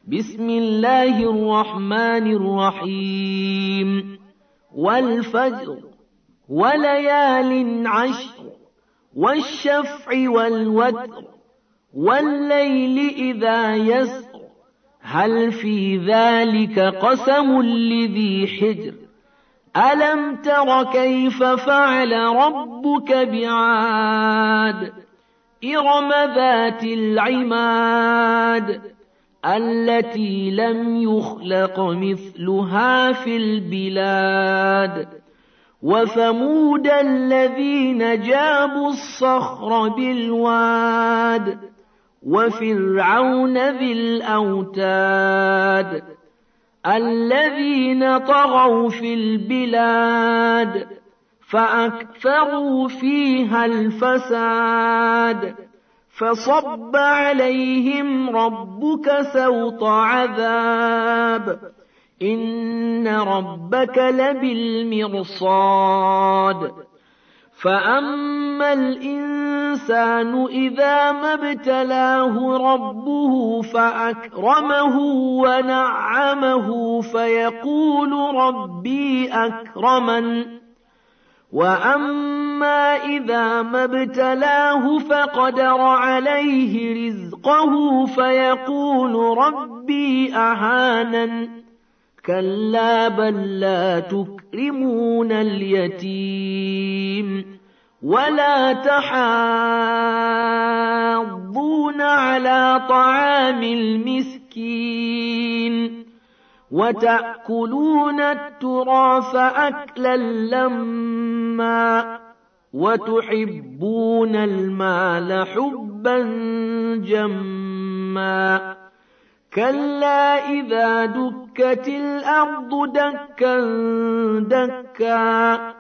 بسم الله الرحمن الرحيم والفجر وليال عشر والشفع والوتر والليل إذا يسر هل في ذلك قسم لذي حجر ألم تر كيف فعل ربك بعاد إرم ذات العماد التي لم يخلق مثلها في البلاد وثمود الذين جابوا الصخر بالواد وفرعون ذي الأوتاد الذين طغوا في البلاد فأكثروا فيها الفساد فصب عليهم ربك سوط عذاب إن ربك لبالمرصاد فأما الإنسان إذا ما ابتلاه ربه فأكرمه ونعمه فيقول ربي أكرمن وأما إذا ما ابتلاه فقدر عليه رزقه فيقول ربي أهانن كلا بل لا تكرمون اليتيم ولا تحاضون على طعام المسكين وتأكلون التراث أكلا لما وتحبون المال حبا جما كلا إذا دكت الأرض دكا دكا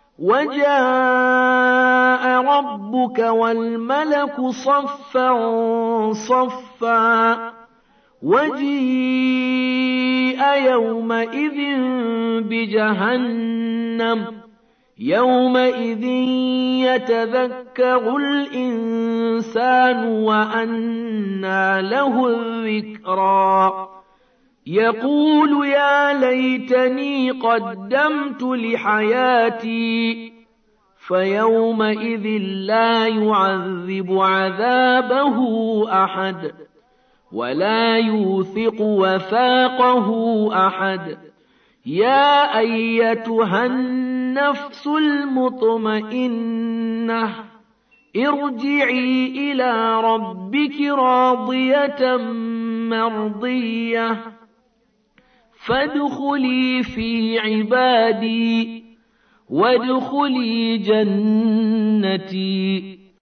وجاء ربك والملك صفا صفا وجيء يومئذ بجهنم يومئذ يتذكر الإنسان وأنى له الذكرى يقول يا ليتني قدمت لحياتي فيومئذ لا يعذب عذابه أحد ولا يوثق وثاقه أحد يا أيتها النفس المطمئنة ارجعي إلى ربك راضية مرضية فادخلي في عبادي وادخلي جنتي